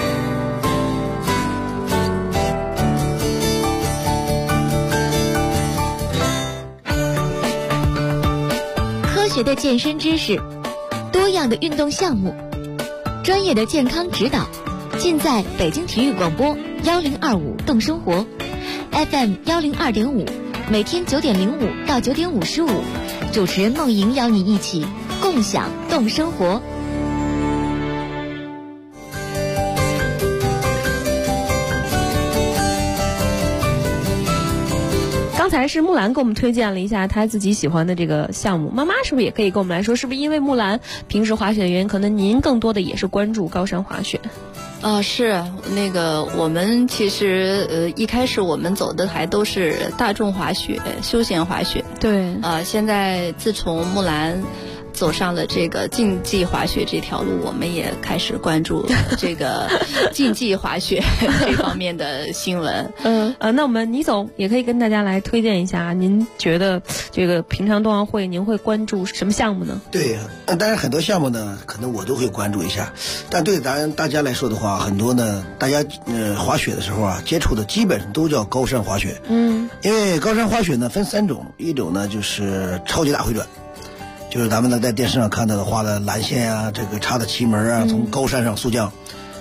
科学的健身知识，多样的运动项目，专业的健康指导，尽在北京体育广播1025动生活 FM 102.5，每天9点05到9点55，主持人梦莹邀你一起共享动生活。 刚才是木兰给我们推荐了一下她自己喜欢的这个项目，妈妈是不是也可以跟我们来说，是不是因为木兰平时滑雪的原因，可能您更多的也是关注高山滑雪？ 是那个我们其实一开始我们走的还都是大众滑雪、休闲滑雪。 对。 现在自从木兰走上了这个竞技滑雪这条路，我们也开始关注这个竞技滑雪这方面的新闻。 那我们倪总也可以跟大家来推荐一下，您觉得这个平常冬奥会您会关注什么项目呢？ 对，当然很多项目呢，可能我都会关注一下，但对大家来说的话，很多呢，大家滑雪的时候啊，接触的基本上都叫高山滑雪。因为高山滑雪呢分3种，一种呢就是超级大回转，就是咱们呢在电视上看到的画的蓝线啊，这个插的旗门啊，从高山上速降。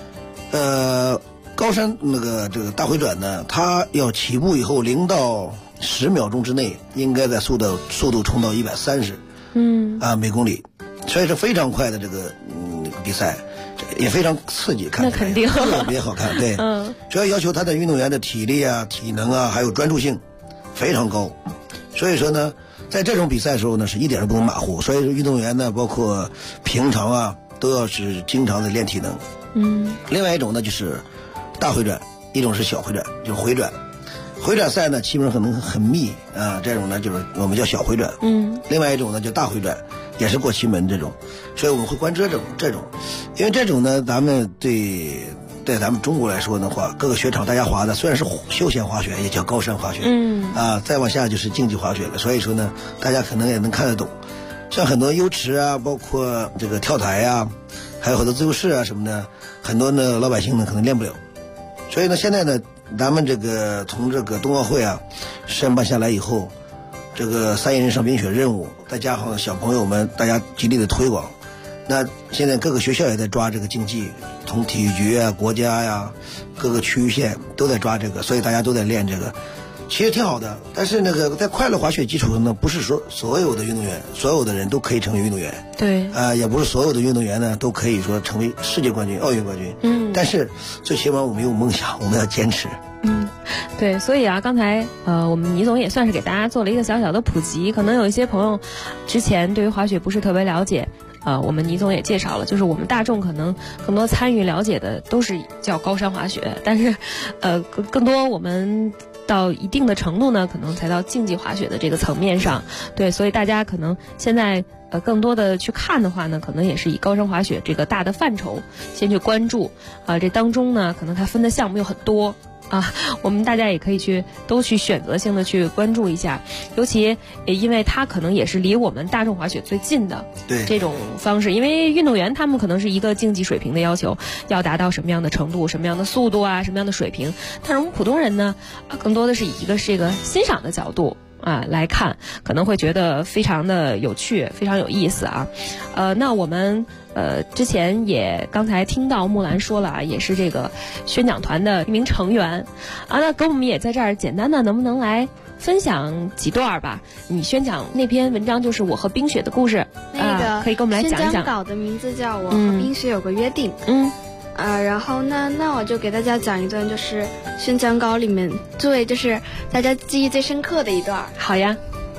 高山这个大回转呢，它要起步以后0到10秒钟之内，应该在速度冲到130每公里，所以是非常快的这个比赛，也非常刺激，看那肯定特别好看。对，主要求他的运动员的体力啊、体能啊，还有专注性非常高。所以说呢，在这种比赛的时候呢，是一点都不能马虎。所以说运动员呢，包括平常啊，都要是经常的练体能。另外一种呢就是大回转，一种是小回转，就是回转。回转赛呢，气门可能很密啊，这种呢就是我们叫小回转。另外一种呢叫大回转，也是过气门这种，所以我们会关注这种，因为这种呢，咱们对咱们中国来说的话，各个雪场大家滑的虽然是休闲滑雪，也叫高山滑雪。再往下就是竞技滑雪了，所以说呢，大家可能也能看得懂。像很多优池啊，包括这个跳台啊，还有很多自由式啊什么的，很多呢老百姓呢可能练不了。所以呢，现在呢，咱们这个从这个冬奥会啊申办下来以后，这个3亿人上冰雪任务，再加上小朋友们大家极力的推广，那现在各个学校也在抓这个竞技，从体育局啊、国家呀、各个区域县都在抓这个，所以大家都在练这个，其实挺好的。但是那个在快乐滑雪基础上呢，不是说所有的运动员、所有的人都可以成为运动员。 对。 也不是所有的运动员呢都可以说成为世界冠军、奥运冠军。但是最起码我们有梦想，我们要坚持。 对，所以啊，刚才我们倪总也算是给大家做了一个小小的普及，可能有一些朋友之前对于滑雪不是特别了解。我们倪总也介绍了，就是我们大众可能更多参与了解的都是叫高山滑雪，但是更多我们到一定的程度呢，可能才到竞技滑雪的这个层面上。对，所以大家可能现在更多的去看的话呢，可能也是以高山滑雪这个大的范畴先去关注这当中呢，可能它分的项目有很多。我们大家也可以都去选择性的去关注一下，尤其因为它可能也是离我们大众滑雪最近的这种方式，因为运动员他们可能是一个竞技水平的要求，要达到什么样的程度、什么样的速度啊、什么样的水平，但是我们普通人呢，更多的是以一个这个欣赏的角度来看，可能会觉得非常的有趣，非常有意思啊。那我们之前也刚才听到木兰说了也是这个宣讲团的一名成员那跟我们也在这儿简单的能不能来分享几段吧？你宣讲那篇文章就是我和冰雪的故事，可以跟我们来讲一讲。 宣讲稿的名字叫我和冰雪有个约定。然后呢，那我就给大家讲一段，就是宣讲稿里面就是大家记忆最深刻的一段。 好呀。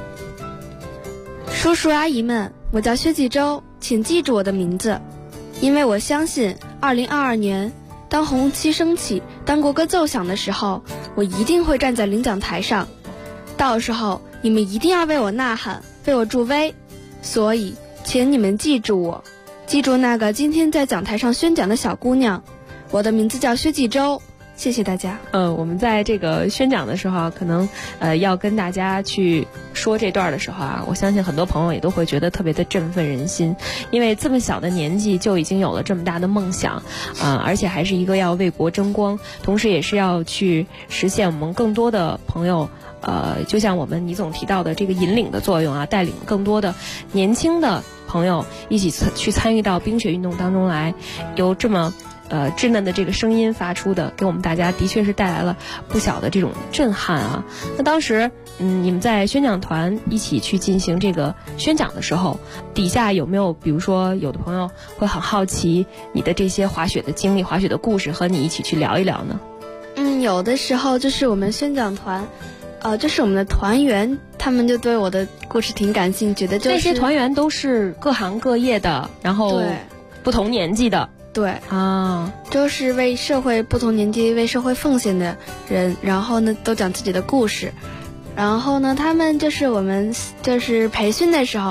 叔叔阿姨们，我叫薛继周，请记住我的名字，因为我相信2022年当红旗升起，当国歌奏响的时候，我一定会站在领奖台上，到时候你们一定要为我呐喊，为我助威，所以请你们记住我，记住那个今天在讲台上宣讲的小姑娘，我的名字叫薛继周。谢谢大家。 我们在这个宣讲的时候可能要跟大家去说这段的时候我相信很多朋友也都会觉得特别的振奋人心，因为这么小的年纪就已经有了这么大的梦想而且还是一个要为国争光，同时也是要去实现我们更多的朋友就像我们倪总提到的这个引领的作用带领更多的年轻的朋友一起去参与到冰雪运动当中来，有这么稚嫩的这个声音发出的，给我们大家的确是带来了不小的这种震撼那当时你们在宣讲团一起去进行这个宣讲的时候，底下有没有比如说有的朋友会很好奇你的这些滑雪的经历、滑雪的故事，和你一起去聊一聊呢？ 有的时候就是我们宣讲团就是我们的团员，他们就对我的故事挺感兴趣的。就是那些团员都是各行各业的，然后不同年纪的。 对就是为社会不同年纪为社会奉献的人，然后呢都讲自己的故事，然后呢他们就是我们就是培训的时候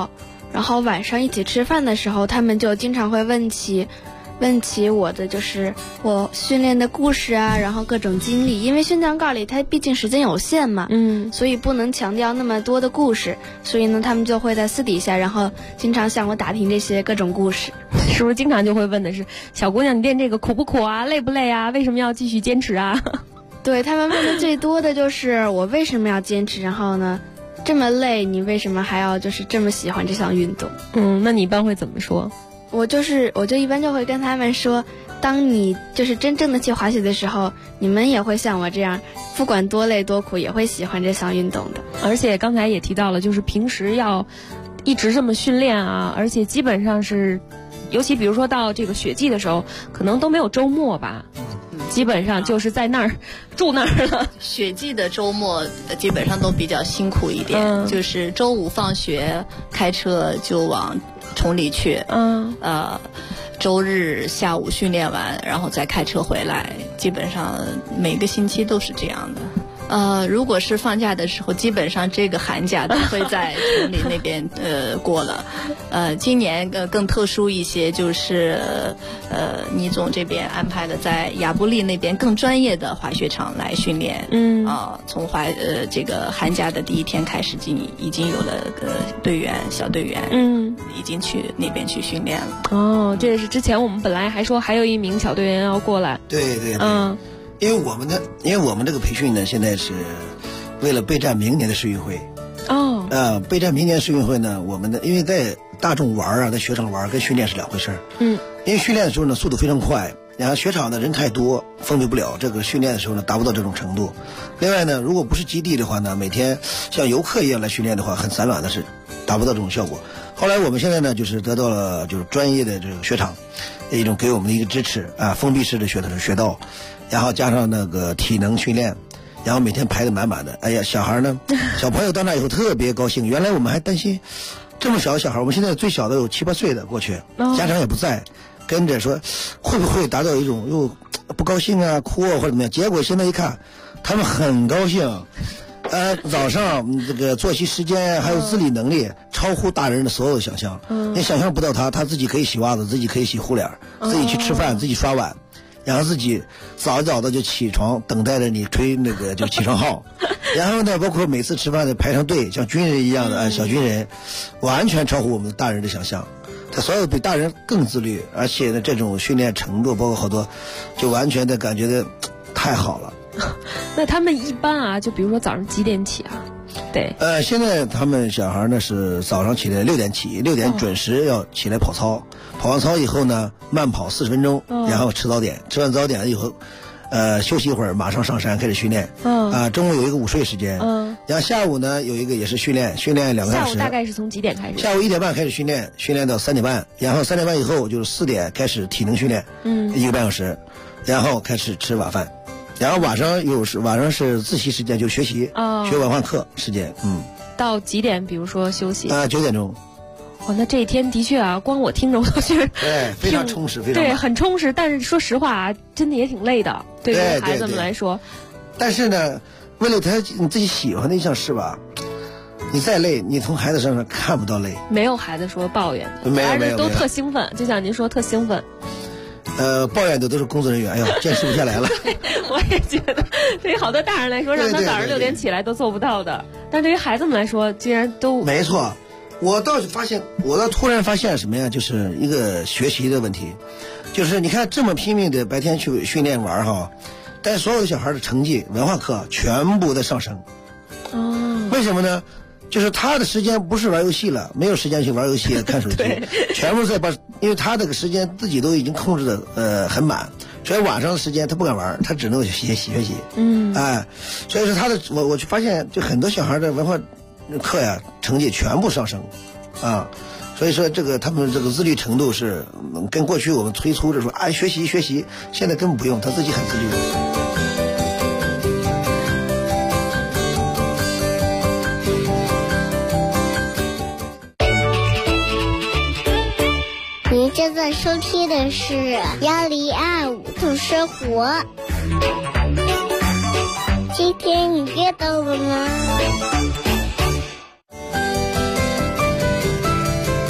然后晚上一起吃饭的时候，他们就经常会问起我的就是我训练的故事啊，然后各种经历。因为训练稿里它毕竟时间有限嘛，所以不能强调那么多的故事，所以呢，他们就会在私底下，然后经常向我打听这些各种故事。 是不是经常就会问的是，小姑娘你练这个苦不苦啊，累不累啊，为什么要继续坚持啊？ 对，他们问的最多的就是我为什么要坚持，然后呢，这么累，你为什么还要就是这么喜欢这项运动？ 那你一般会怎么说？ 我就一般就会跟他们说，当你就是真正的去滑雪的时候，你们也会像我这样，不管多累多苦，也会喜欢这项运动的。 而且刚才也提到了，就是平时要一直这么训练啊，而且基本上是，尤其比如说到这个雪季的时候，可能都没有周末吧。基本上就是在那儿住那儿了。 雪季的周末基本上都比较辛苦一点，就是周五放学开车就往崇礼去，周日下午训练完，然后再开车回来，基本上每个星期都是这样的。如果是放假的时候，基本上这个寒假都会在崇礼那边过了。今年更特殊一些，就是倪总这边安排了在亚布力那边更专业的滑雪场来训练。从这个寒假的第一天开始，已经有了小队员，已经去那边去训练了。 这也是之前我们本来还说还有一名小队员要过来。 对。因为我们这个培训呢，现在是为了备战明年的世运会。备战明年世运会呢，因为在大众玩啊，在雪场玩跟训练是两回事。因为训练的时候呢，速度非常快，然后雪场的人太多，封闭不了，这个训练的时候呢，达不到这种程度。另外呢，如果不是基地的话呢，每天像游客一样来训练的话，很散乱的是达不到这种效果。后来我们现在呢，就是得到了就是专业的这个雪场一种给我们的一个支持啊，封闭式的雪道。然后加上那个体能训练，然后每天排得满满的。哎呀，小孩呢，小朋友到那以后特别高兴。原来我们还担心这么小的小孩，我们现在最小的有7、8岁的过去，家长也不在，跟着说会不会达到一种又不高兴啊、哭啊或者怎么样？结果现在一看，他们很高兴。早上这个作息时间还有自理能力超乎大人的所有的想象。你想象不到他自己可以洗袜子，自己可以洗护脸，自己去吃饭，自己刷碗。然后自己早早的就起床，等待着你吹那个就起床号。然后呢，包括每次吃饭的排上队，像军人一样的小军人，完全超乎我们大人的想象。他所有比大人更自律，而且呢，这种训练程度，包括好多，就完全的感觉的太好了。 那他们一般啊，就比如说早上几点起啊？对。 现在他们小孩呢是早上起来6点起，6点准时要起来跑操。跑完操以后呢，慢跑40分钟，然后吃早点，吃完早点以后，休息一会儿，马上上山开始训练。中午有一个午睡时间。然后下午呢有一个也是训练2个小时。 下午大概是从几点开始？ 下午1点半开始训练，训练到3点半，然后3点半以后就是4点开始体能训练，1个半小时，然后开始吃晚饭，然后晚上是自习时间，就学习，学文化课时间。 到几点？比如说休息 ？9点钟。 那这一天的确啊，光我听着我都觉得非常充实，非常对，很充实。但是说实话啊，真的也挺累的，对于孩子们来说。 但是呢，为了你自己喜欢的一项事吧，你再累，你从孩子身上看不到累。 没有孩子说抱怨，孩子都特兴奋，就像您说特兴奋。 抱怨的都是工作人员，哎呦，坚持不下来了。 我也觉得，对于好多大人来说，让他早上6点起来都做不到的，但对于孩子们来说，竟然都没错。我倒突然发现什么呀？就是一个学习的问题，就是你看这么拼命的白天去训练玩哈，但所有的小孩的成绩、文化课全部在上升。为什么呢？就是他的时间不是玩游戏了，没有时间去玩游戏、看手机，全部在因为他这个时间自己都已经控制的很满，所以晚上的时间他不敢玩，他只能学习。所以说我就发现，就很多小孩的文化课呀，成绩全部上升，所以说他们这个自律程度是跟过去我们催促着说学习，现在根本不用，他自己很自律。 您正在收听的是1025度生活。今天你阅到了吗？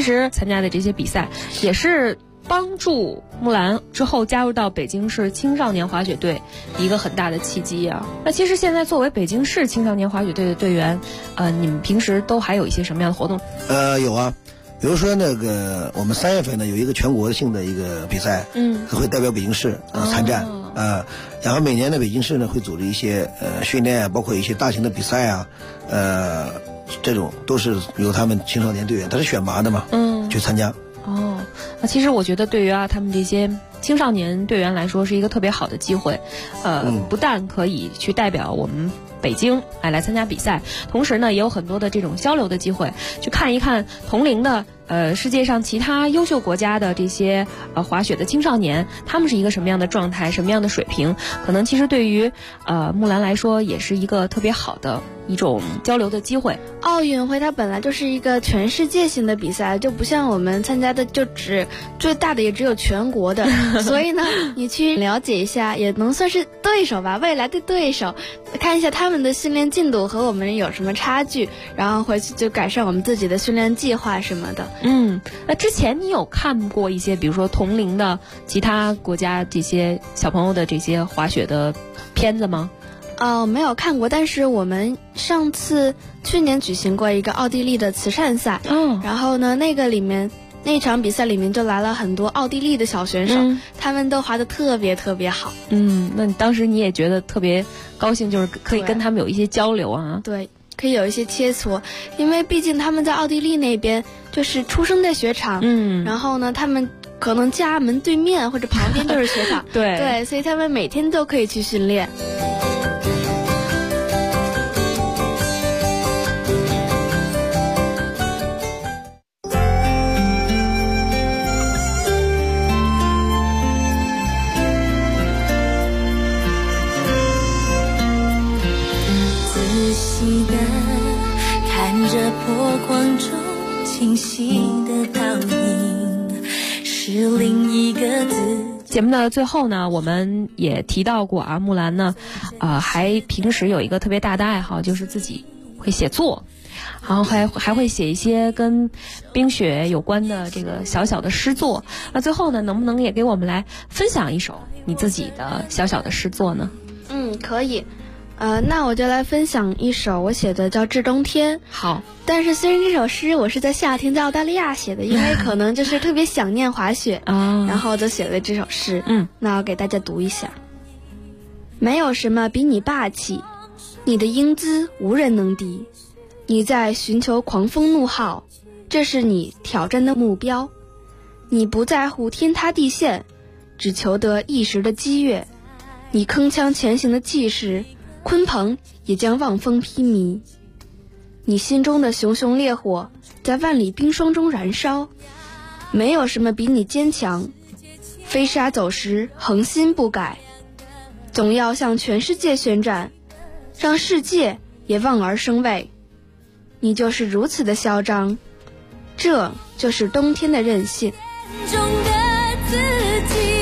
实参加的这些比赛也是帮助木兰之后加入到北京市青少年滑雪队一个很大的契机啊。那其实现在作为北京市青少年滑雪队的队员，你们平时都还有一些什么样的活动？ 有啊，比如说那个我们3月份呢有一个全国性的一个比赛，会代表北京市参战然后每年的北京市呢会组织一些训练，包括一些大型的比赛啊，这种都是由他们青少年队员，他是选拔的嘛，去参加。 那其实我觉得对于他们这些青少年队员来说是一个特别好的机会，不但可以去代表我们北京来参加比赛，同时呢也有很多的这种交流的机会，去看一看同龄的世界上其他优秀国家的这些滑雪的青少年，他们是一个什么样的状态，什么样的水平，可能其实对于木兰来说也是一个特别好的一种交流的机会。 奥运会它本来就是一个全世界性的比赛，就不像我们参加的就最大的也只有全国的所以呢你去了解一下也能算是对手吧，未来的对手，看一下他们的训练进度和我们有什么差距，然后回去就改善我们自己的训练计划什么的。 那之前你有看过一些比如说同龄的其他国家这些小朋友的这些滑雪的片子吗？ 没有看过，但是我们去年举行过一个奥地利的慈善赛，然后呢那场比赛里面就来了很多奥地利的小选手，他们都滑得特别特别好。 那你当时你也觉得特别高兴，就是可以跟他们有一些交流啊？ 对，可以有一些切磋，因为毕竟他们在奥地利那边就是出生在雪场，然后呢他们可能家门对面或者旁边就是雪场对，所以他们每天都可以去训练。 看着波光中清晰的倒影，是另一个字。 节目的最后呢，我们也提到过木兰呢，还平时有一个特别大的爱好，就是自己会写作，然后还会写一些跟冰雪有关的这个小小的诗作。那最后呢，能不能也给我们来分享一首你自己的小小的诗作呢？ 可以。那我就来分享一首我写的，叫《致冬天》。 好， 但是虽然这首诗我是在夏天在澳大利亚写的，因为可能就是特别想念滑雪然后就写了这首诗。那我给大家读一下。没有什么比你霸气，你的英姿无人能敌，你在寻求狂风怒号，这是你挑战的目标。你不在乎天塌地陷，只求得一时的激越。你铿锵前行的气势，鲲鹏也将望风披靡。你心中的熊熊烈火在万里冰霜中燃烧，没有什么比你坚强，飞沙走石恒心不改，总要向全世界宣战，让世界也望而生畏。你就是如此的嚣张，这就是冬天的韧性。 中的自己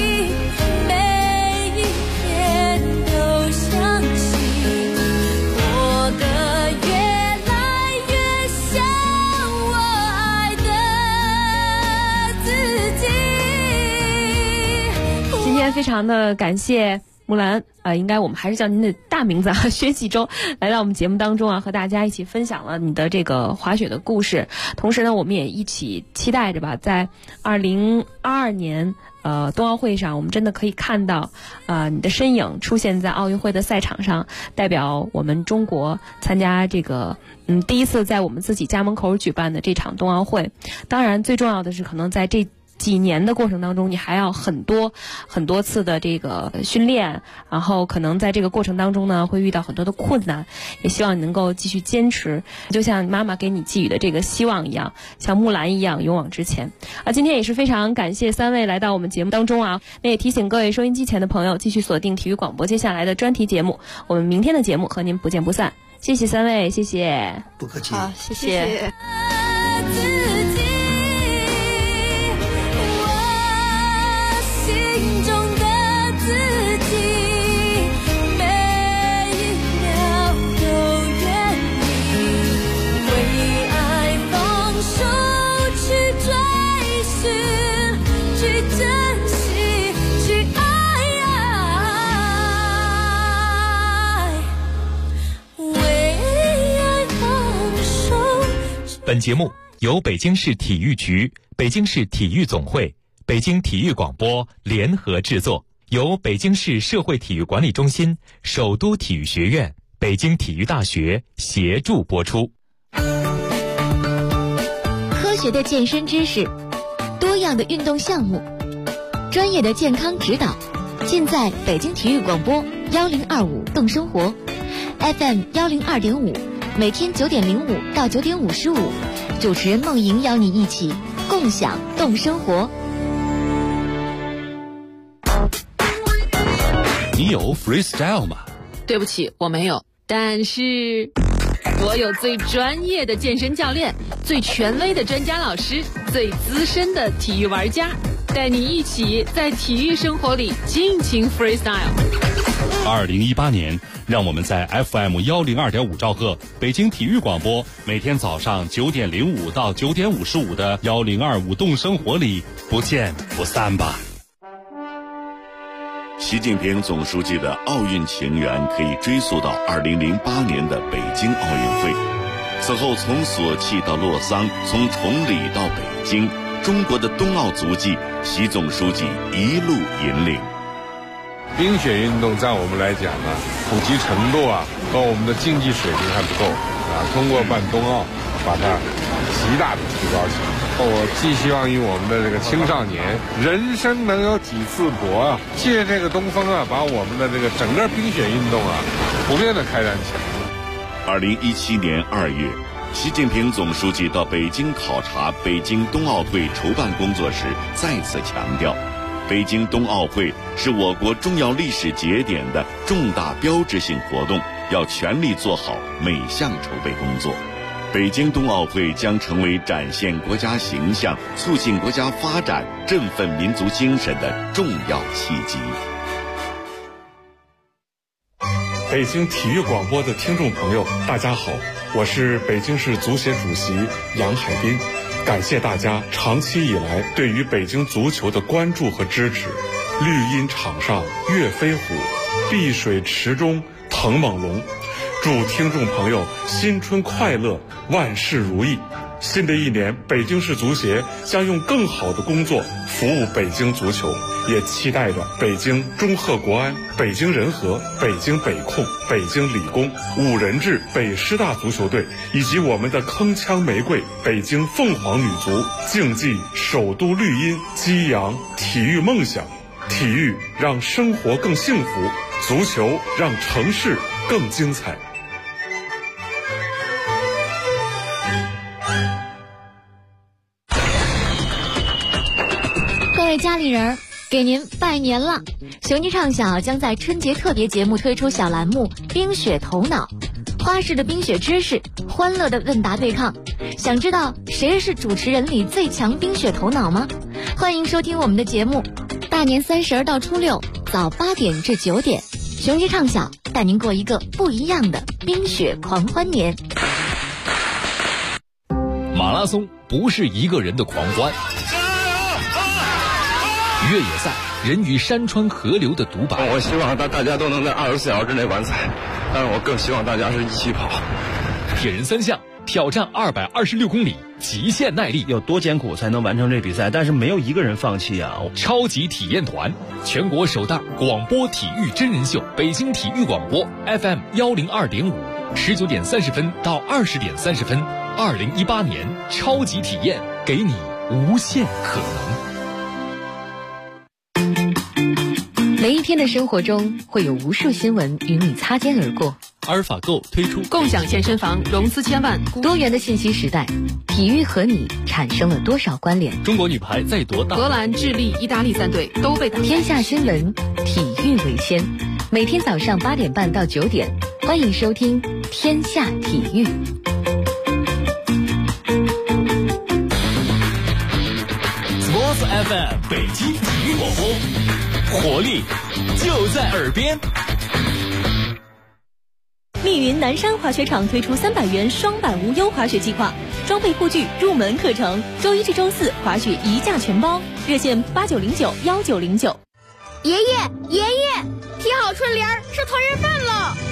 非常的感谢木兰，应该我们还是叫您的大名字薛继周，来到我们节目当中和大家一起分享了你的这个滑雪的故事。同时呢，我们也一起期待着吧，在2022年冬奥会上，我们真的可以看到你的身影出现在奥运会的赛场上，代表我们中国参加这个第一次在我们自己家门口举办的这场冬奥会。当然最重要的是，可能在这几年的过程当中，你还要很多次的这个训练，然后可能在这个过程当中呢会遇到很多的困难，也希望你能够继续坚持，就像妈妈给你寄予的这个希望一样，像木兰一样勇往直前。今天也是非常感谢3位来到我们节目当中那也提醒各位收音机前的朋友继续锁定体育广播接下来的专题节目，我们明天的节目和您不见不散。谢谢3位，谢谢。 不客气。 好，谢谢。 去本节目由北京市体育局、北京市体育总会、北京体育广播联合制作，由北京市社会体育管理中心、首都体育学院、北京体育大学协助播出。 科学的健身知识，多样的运动项目，专业的健康指导，尽在北京体育广播1025动生活 FM 102.5，每天9点05到9点55，主持人梦莹邀你一起共享动生活。 你有 freestyle 吗？ 对不起，我没有。但是我有最专业的健身教练，最权威的专家老师，最资深的体育玩家，带你一起在体育生活里尽情 freestyle。 2018年，让我们在 FM 102.5兆赫北京体育广播，每天早上9点05到9点55的1025动生活里不见不散吧。 习近平总书记的奥运情缘可以追溯到2008年的北京奥运会。此后从索契到洛桑，从崇礼到北京，中国的冬奥足迹，习总书记一路引领。 冰雪运动在我们来讲呢，普及程度和我们的竞技水平还不够通过办冬奥，把它极大的提高起来。我寄希望于我们的这个青少年，人生能有几次搏借这个东风把我们的这个整个冰雪运动普遍的开展起来。 2017年2月，习近平总书记到北京考察北京冬奥会筹办工作时，再次强调，北京冬奥会是我国重要历史节点的重大标志性活动，要全力做好每项筹备工作。北京冬奥会将成为展现国家形象、促进国家发展、振奋民族精神的重要契机。 北京体育广播的听众朋友，大家好，我是北京市足协主席杨海滨，感谢大家长期以来对于北京足球的关注和支持。绿茵场上跃飞虎，碧水池中腾猛龙。祝听众朋友新春快乐，万事如意。新的一年，北京市足协将用更好的工作服务北京足球，也期待着北京中赫国安、北京人和、北京北控、北京理工、五人制北师大足球队以及我们的铿锵玫瑰北京凤凰女足，竞技首都绿茵，激扬体育梦想。体育让生活更幸福，足球让城市更精彩。 各位家里人，给您拜年了！雄鸡畅晓将在春节特别节目推出小栏目冰雪头脑，花式的冰雪知识，欢乐的问答对抗。想知道谁是主持人里最强冰雪头脑吗？欢迎收听我们的节目，大年30到初6早8点至9点，雄鸡畅晓带您过一个不一样的冰雪狂欢年。 马拉松不是一个人的狂欢，越野赛人与山川河流的独白。 我希望大家都能在24小时之内完赛，但是我更希望大家是一起跑。 铁人3项挑战226公里，极限耐力， 有多艰苦才能完成这比赛？但是没有一个人放弃啊！ 超级体验团，全国首档广播体育真人秀，北京体育广播 FM 102.5，19点30分到20点30分，2018年超级体验，给你无限可能。 每一天的生活中会有无数新闻与你擦肩而过。 阿尔法购推出共享健身房，融资千万。 多元的信息时代，体育和你产生了多少关联？ 中国女排在夺大， 荷兰、智利、意大利3队都被打。 天下新闻，体育为先。每天早上8点半到9点，欢迎收听《天下体育》。 Sports FM 北京体育广播，活力就在耳边。 密云南山滑雪场推出300元双板无忧滑雪计划，装备护具、入门课程，周1至周4滑雪1价全包，热线89091909。 爷爷，贴好春联是团圆饭了。